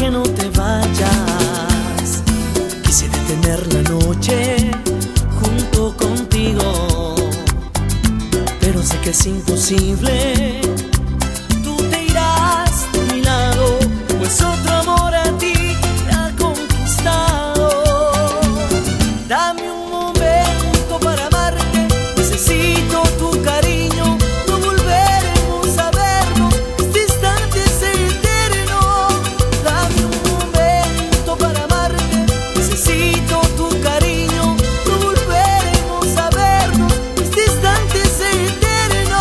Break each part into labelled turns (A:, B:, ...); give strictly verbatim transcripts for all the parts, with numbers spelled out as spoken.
A: que no te vayas. Quise detener la noche junto contigo, pero sé que es imposible. Tú te irás de mi lado, pues otro amor a ti te ha conquistado. Dame un momento para amarte, necesito tu cariño. No volveremos a vernos, este instante es eterno. Dame un momento para amarte, necesito tu cariño. No volveremos a vernos, este instante es eterno.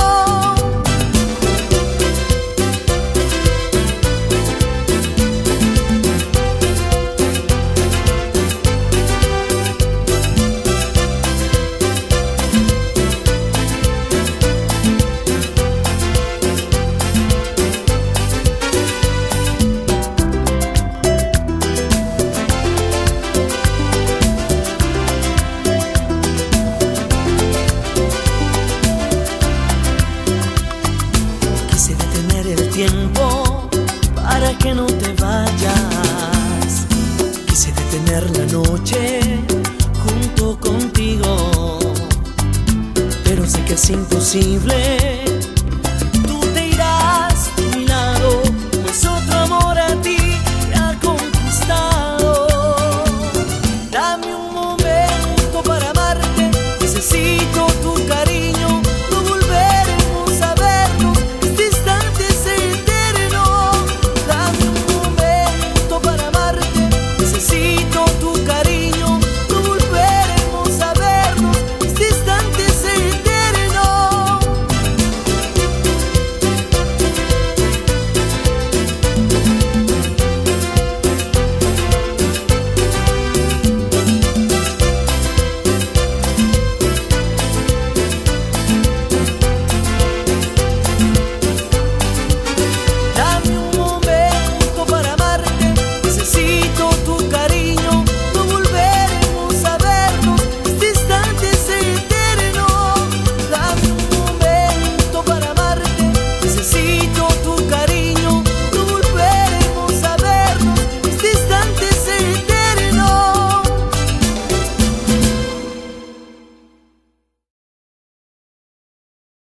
A: Quise detener el tiempo para que no te vayas. Quise detener la noche junto contigo, pero sé que es imposible.